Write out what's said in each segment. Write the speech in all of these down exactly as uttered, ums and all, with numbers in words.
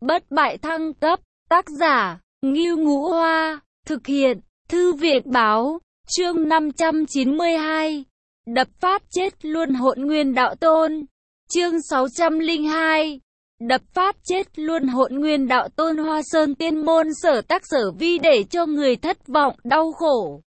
Bất bại thăng cấp, tác giả, Ngưu Ngũ Hoa, thực hiện, Thư viện báo, chương năm trăm chín mươi hai, đập phát chết luôn Hỗn Nguyên Đạo Tôn, chương sáu trăm lẻ hai, đập phát chết luôn Hỗn Nguyên Đạo Tôn. Hoa Sơn Tiên Môn sở tác sở vi để cho người thất vọng, đau khổ.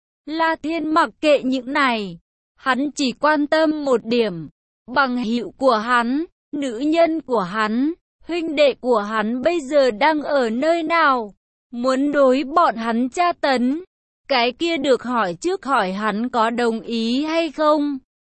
La Thiên mặc kệ những này, hắn chỉ quan tâm một điểm, bằng hữu của hắn, nữ nhân của hắn, huynh đệ của hắn bây giờ đang ở nơi nào, muốn đối bọn hắn tra tấn. Cái kia được hỏi trước hỏi hắn có đồng ý hay không.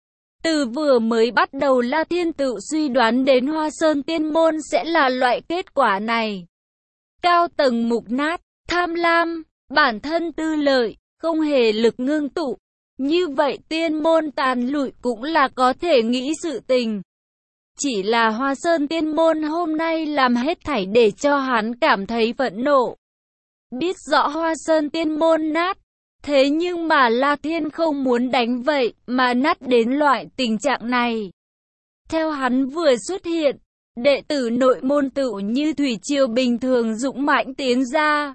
Từ vừa mới bắt đầu La Thiên tự suy đoán đến Hoa Sơn Tiên Môn sẽ là loại kết quả này. Cao tầng mục nát, tham lam, bản thân tư lợi, không hề lực ngưng tụ. Như vậy tiên môn tàn lụi cũng là có thể nghĩ sự tình. Chỉ là Hoa Sơn Tiên Môn hôm nay làm hết thảy để cho hắn cảm thấy phẫn nộ. Biết rõ Hoa Sơn Tiên Môn nát, thế nhưng mà La Thiên không muốn đánh vậy mà nát đến loại tình trạng này. Theo hắn vừa xuất hiện, đệ tử nội môn tự như thủy triều bình thường dũng mãnh tiến ra.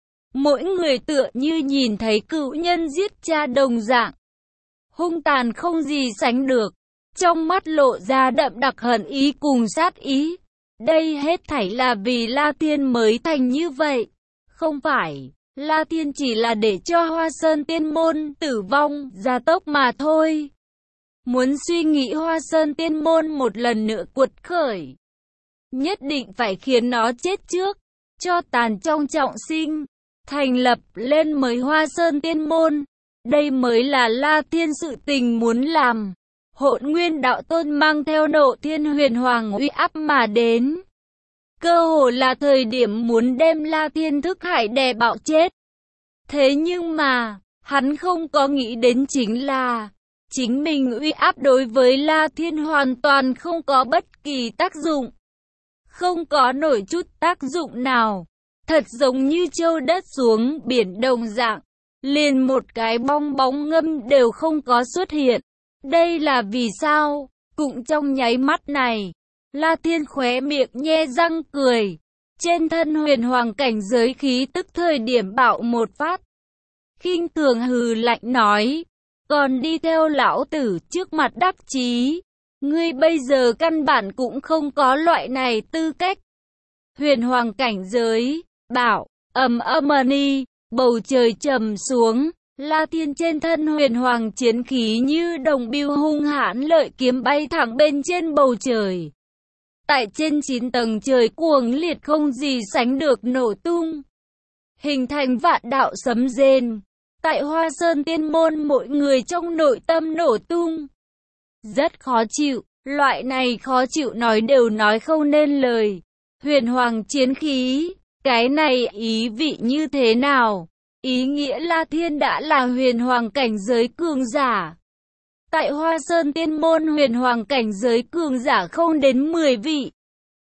Mỗi người tựa như nhìn thấy cựu nhân giết cha đồng dạng. Hung tàn không gì sánh được. Trong mắt lộ ra đậm đặc hận ý cùng sát ý. Đây hết thảy là vì La Thiên mới thành như vậy. Không phải, La Thiên chỉ là để cho Hoa Sơn Tiên Môn tử vong, gia tốc mà thôi. Muốn suy nghĩ Hoa Sơn Tiên Môn một lần nữa cuột khởi. Nhất định phải khiến nó chết trước, cho tàn trong trọng sinh, thành lập lên mới Hoa Sơn Tiên Môn. Đây mới là La Thiên sự tình muốn làm. Hỗn Nguyên Đạo Tôn mang theo Nộ Thiên Huyền Hoàng uy áp mà đến. Cơ hồ là thời điểm muốn đem La Thiên thức hải đè bạo chết. Thế nhưng mà, hắn không có nghĩ đến chính là, chính mình uy áp đối với La Thiên hoàn toàn không có bất kỳ tác dụng. Không có nổi chút tác dụng nào. Thật giống như châu đất xuống biển đồng dạng. Liền một cái bong bóng ngâm đều không có xuất hiện. Đây là vì sao? Cũng trong nháy mắt này, La Thiên khóe miệng nhe răng cười. Trên thân huyền hoàng cảnh giới khí tức thời điểm bạo một phát. Khinh thường hừ lạnh nói, còn đi theo lão tử trước mặt đắc chí. Ngươi bây giờ căn bản cũng không có loại này tư cách. Huyền hoàng cảnh giới, bảo, ầm ầm ni, bầu trời trầm xuống. La Thiên trên thân huyền hoàng chiến khí như đồng biêu hung hãn lợi kiếm bay thẳng bên trên bầu trời. Tại trên chín tầng trời cuồng liệt không gì sánh được nổ tung. Hình thành vạn đạo sấm rền. Tại Hoa Sơn Tiên Môn mỗi người trong nội tâm nổ tung. Rất khó chịu, loại này khó chịu nói đều nói không nên lời. Huyền hoàng chiến khí, cái này ý vị như thế nào? Ý nghĩa La Thiên đã là huyền hoàng cảnh giới cường giả. Tại Hoa Sơn Tiên Môn huyền hoàng cảnh giới cường giả không đến mười vị.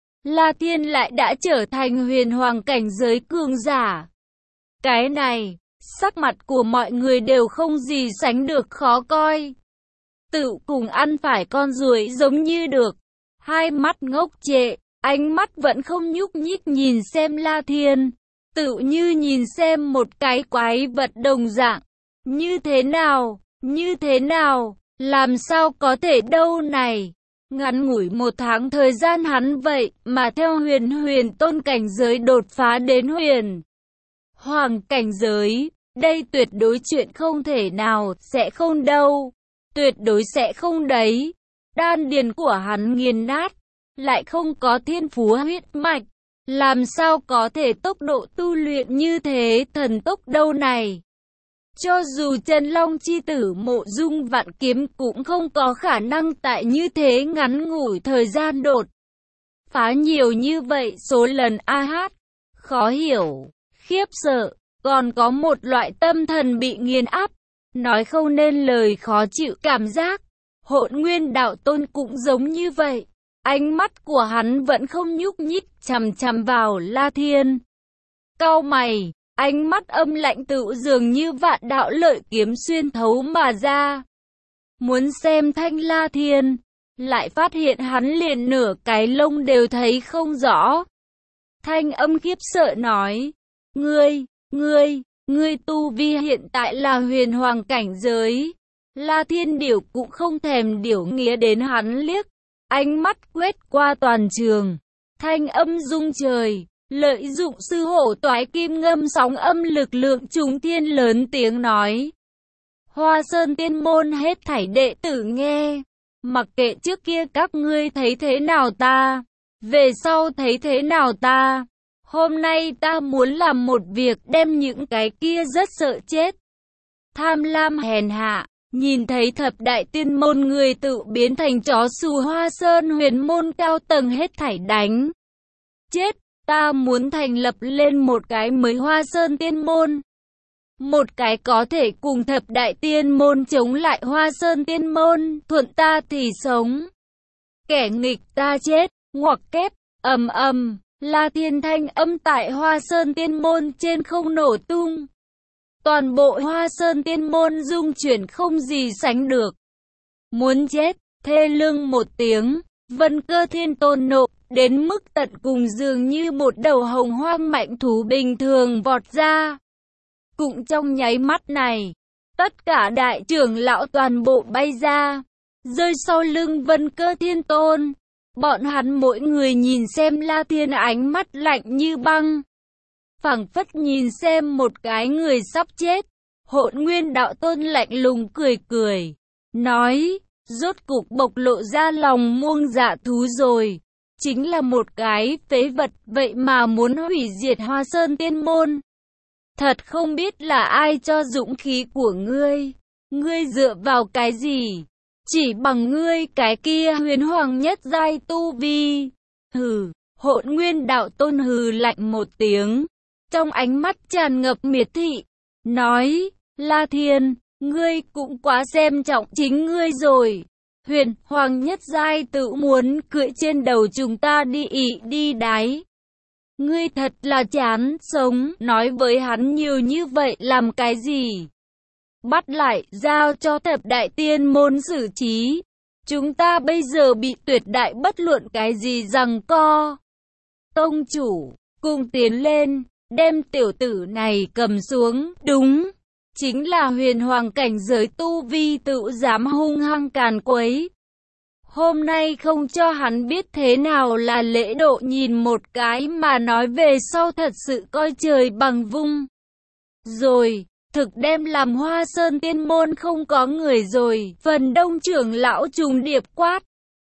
La Thiên lại đã trở thành huyền hoàng cảnh giới cường giả. Cái này, sắc mặt của mọi người đều không gì sánh được khó coi. Tự cùng ăn phải con ruồi giống như được. Hai mắt ngốc trệ, ánh mắt vẫn không nhúc nhích nhìn xem La Thiên. Tự như nhìn xem một cái quái vật đồng dạng. Như thế nào? Như thế nào? Làm sao có thể đâu này? Ngắn ngủi một tháng thời gian hắn vậy mà theo huyền huyền tôn cảnh giới đột phá đến huyền hoàng cảnh giới. Đây tuyệt đối chuyện không thể nào, sẽ không đâu. Tuyệt đối sẽ không đấy. Đan điền của hắn nghiền nát, lại không có thiên phú huyết mạch. Làm sao có thể tốc độ tu luyện như thế thần tốc đâu này? Cho dù Chân Long chi tử Mộ Dung Vạn Kiếm cũng không có khả năng tại như thế ngắn ngủi thời gian đột phá nhiều như vậy số lần. A hát, khó hiểu, khiếp sợ, còn có một loại tâm thần bị nghiền áp, nói không nên lời khó chịu cảm giác. Hỗn Nguyên Đạo Tôn cũng giống như vậy. Ánh mắt của hắn vẫn không nhúc nhích chằm chằm vào La Thiên. Cau mày, ánh mắt âm lạnh tự dường như vạn đạo lợi kiếm xuyên thấu mà ra. Muốn xem thanh La Thiên, lại phát hiện hắn liền nửa cái lông đều thấy không rõ. Thanh âm khiếp sợ nói, ngươi, ngươi, ngươi tu vi hiện tại là huyền hoàng cảnh giới. La Thiên Điểu cũng không thèm điểu nghía đến hắn liếc, ánh mắt quét qua toàn trường. Thanh âm rung trời, lợi dụng sư hổ toái kim ngâm sóng âm lực lượng trùng thiên lớn tiếng nói. Hoa Sơn Tiên Môn hết thảy đệ tử nghe, mặc kệ trước kia các ngươi thấy thế nào ta, về sau thấy thế nào ta, hôm nay ta muốn làm một việc đem những cái kia rất sợ chết. Tham lam hèn hạ, nhìn thấy thập đại tiên môn người tự biến thành chó xù Hoa Sơn huyền môn cao tầng hết thảy đánh chết, ta muốn thành lập lên một cái mới Hoa Sơn Tiên Môn. Một cái có thể cùng thập đại tiên môn chống lại Hoa Sơn Tiên Môn, thuận ta thì sống, kẻ nghịch ta chết, ngoặc kép, ầm ầm, La Thiên thanh âm tại Hoa Sơn Tiên Môn trên không nổ tung. Toàn bộ Hoa Sơn Tiên Môn rung chuyển không gì sánh được. Muốn chết, thê lương một tiếng, Vân Cơ Thiên Tôn nộ, đến mức tận cùng dường như một đầu hồng hoang mạnh thú bình thường vọt ra. Cũng trong nháy mắt này, tất cả đại trưởng lão toàn bộ bay ra, rơi sau lưng Vân Cơ Thiên Tôn. Bọn hắn mỗi người nhìn xem La Thiên ánh mắt lạnh như băng, phảng phất nhìn xem một cái người sắp chết. Hỗn Nguyên Đạo Tôn lạnh lùng cười cười, nói, rốt cục bộc lộ ra lòng muông dạ thú rồi, chính là một cái phế vật, vậy mà muốn hủy diệt Hoa Sơn Tiên Môn. Thật không biết là ai cho dũng khí của ngươi, ngươi dựa vào cái gì? Chỉ bằng ngươi cái kia huyền hoàng nhất giai tu vi. Hừ, Hỗn Nguyên Đạo Tôn hừ lạnh một tiếng, trong ánh mắt tràn ngập miệt thị, nói, La Thiên, ngươi cũng quá xem trọng chính ngươi rồi. Huyền hoàng nhất giai tự muốn cưỡi trên đầu chúng ta đi ị đi đáy. Ngươi thật là chán sống, nói với hắn nhiều như vậy làm cái gì? Bắt lại, giao cho thập đại tiên môn xử trí. Chúng ta bây giờ bị tuyệt đại bất luận cái gì giằng co. Tông chủ, cùng tiến lên, đem tiểu tử này cầm xuống, đúng. Chính là huyền hoàng cảnh giới tu vi tự dám hung hăng càn quấy. Hôm nay không cho hắn biết thế nào là lễ độ, nhìn một cái mà nói về sau thật sự coi trời bằng vung. Rồi, thực đem làm Hoa Sơn Tiên Môn không có người rồi, phần đông trưởng lão trùng điệp quát.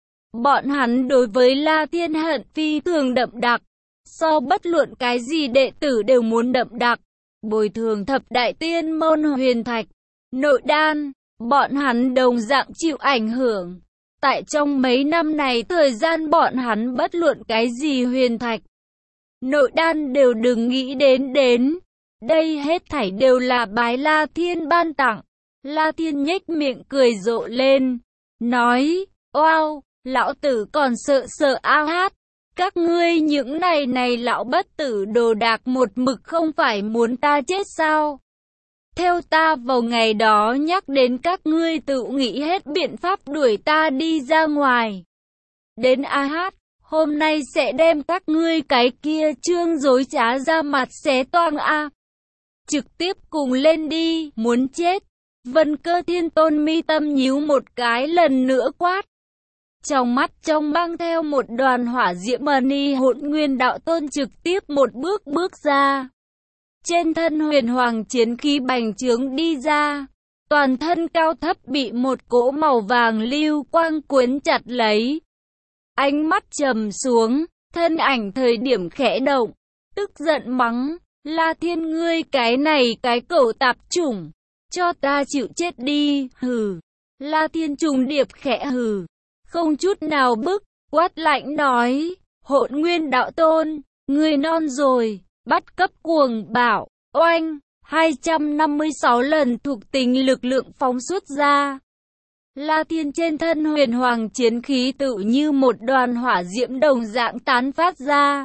Bọn hắn đối với La Thiên hận phi thường đậm đặc, so bất luận cái gì đệ tử đều muốn đậm đặc. Bồi thường thập đại tiên môn huyền thạch, nội đan, bọn hắn đồng dạng chịu ảnh hưởng. Tại trong mấy năm này thời gian bọn hắn bất luận cái gì huyền thạch, nội đan đều đừng nghĩ đến đến. Đây hết thảy đều là bái La Thiên ban tặng. La Thiên nhếch miệng cười rộ lên, nói, wow, lão tử còn sợ sợ ao hát. Các ngươi những này này lão bất tử đồ đạc một mực không phải muốn ta chết sao? Theo ta vào ngày đó nhắc đến các ngươi tự nghĩ hết biện pháp đuổi ta đi ra ngoài. Đến a hát, hôm nay sẽ đem các ngươi cái kia trương dối trá ra mặt xé toang a. Trực tiếp cùng lên đi, muốn chết. Vân Cơ Thiên Tôn mi tâm nhíu một cái lần nữa quát. Trong mắt trong mang theo một đoàn hỏa diễm mani, Hỗn Nguyên Đạo Tôn trực tiếp một bước bước ra. Trên thân huyền hoàng chiến khí bành trướng đi ra, toàn thân cao thấp bị một cỗ màu vàng lưu quang cuốn chặt lấy. Ánh mắt trầm xuống, thân ảnh thời điểm khẽ động, tức giận mắng, La Thiên ngươi cái này cái cẩu tạp chủng, cho ta chịu chết đi, hừ. La Thiên trùng điệp khẽ hừ, không chút nào bức, quát lạnh nói, Hỗn Nguyên Đạo Tôn, ngươi non rồi. Bắt cấp cuồng bạo, oanh, hai trăm năm mươi sáu lần thuộc tính lực lượng phóng xuất ra. La Thiên trên thân huyền hoàng chiến khí tự như một đoàn hỏa diễm đồng dạng tán phát ra.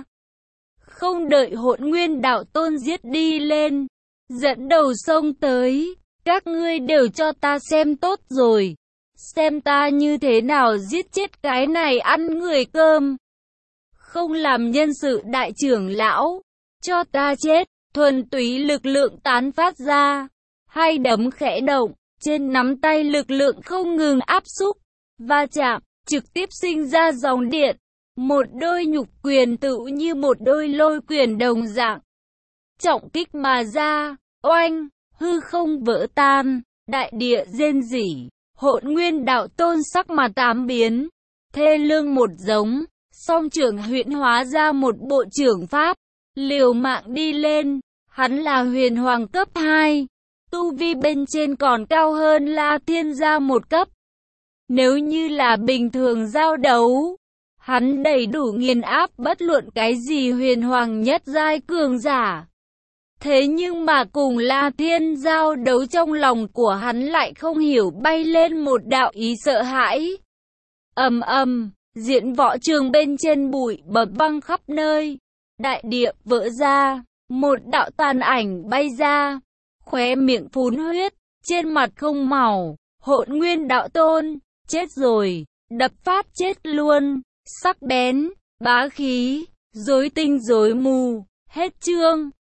Không đợi Hỗn Nguyên Đạo Tôn giết đi lên, dẫn đầu sông tới, các ngươi đều cho ta xem tốt rồi. Xem ta như thế nào giết chết cái này ăn người cơm. không làm nhân sự đại trưởng lão, cho ta chết, thuần túy lực lượng tán phát ra, hai đấm khẽ động, trên nắm tay lực lượng không ngừng áp xúc, va chạm, trực tiếp sinh ra dòng điện, một đôi nhục quyền tựu như một đôi lôi quyền đồng dạng, trọng kích mà ra, oanh, hư không vỡ tan, đại địa rên rỉ, Hỗn Nguyên Đạo Tôn sắc mặt tám biến, thê lương một giống, song trưởng huyễn hóa ra một bộ trưởng pháp, liều mạng đi lên, hắn là huyền hoàng cấp hai, tu vi bên trên còn cao hơn La Thiên gia một cấp. Nếu như là bình thường giao đấu, hắn đầy đủ nghiền áp bất luận cái gì huyền hoàng nhất giai cường giả. Thế nhưng mà cùng La Thiên giao đấu, trong lòng của hắn lại không hiểu bay lên một đạo ý sợ hãi. Ầm ầm, diễn võ trường bên trên bụi bập văng khắp nơi, đại địa vỡ ra, một đạo tàn ảnh bay ra, khóe miệng phun huyết, trên mặt không màu, Hỗn Nguyên Đạo Tôn, chết rồi, đập phát chết luôn, sắc bén, bá khí, rối tinh rối mù, hết chương.